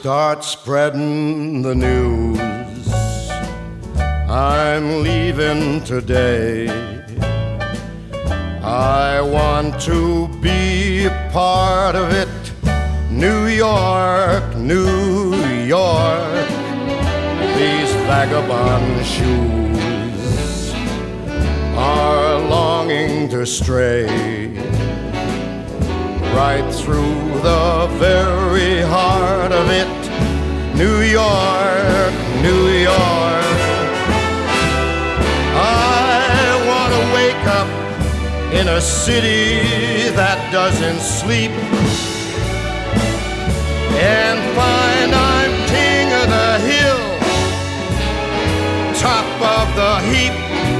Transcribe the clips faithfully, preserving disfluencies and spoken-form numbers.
start spreading the news. I'm leaving today. I want to be a part of it. New York, New York, these vagabond shoes are longing to stray right through the very heart of it. New York, New York, I want to wake up in a city that doesn't sleep and find I'm king of the hill, top of the heap.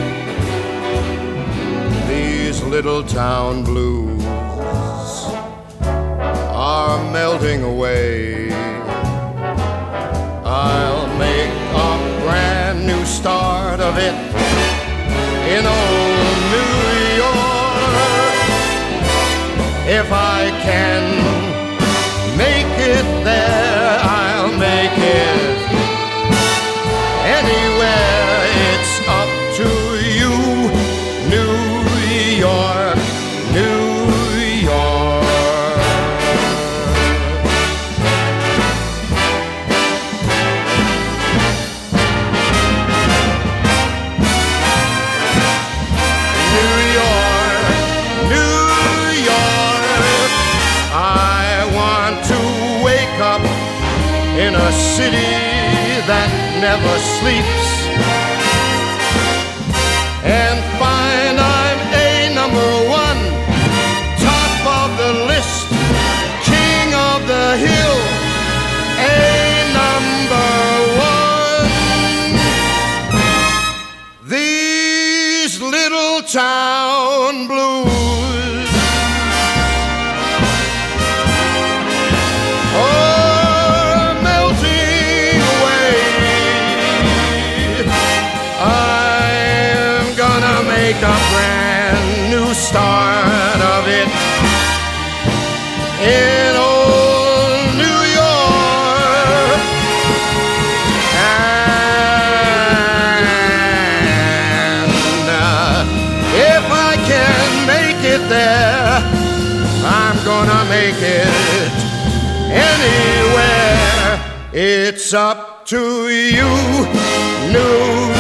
These little town blues are melting away. I'll make a brand new start of it in old New York. If I can make it there, I'll make it anywhere. It's up to you, New York, New York. New York, New York, I want to wake up in a city that never sleeps and find I'm a number one, top of the list, king of the hill, a number one. These little town blues are melting away. I'm gonna make a brand new start of it in old New York. And uh, if I can make it there, I'm gonna make it anywhere. It's up to you, New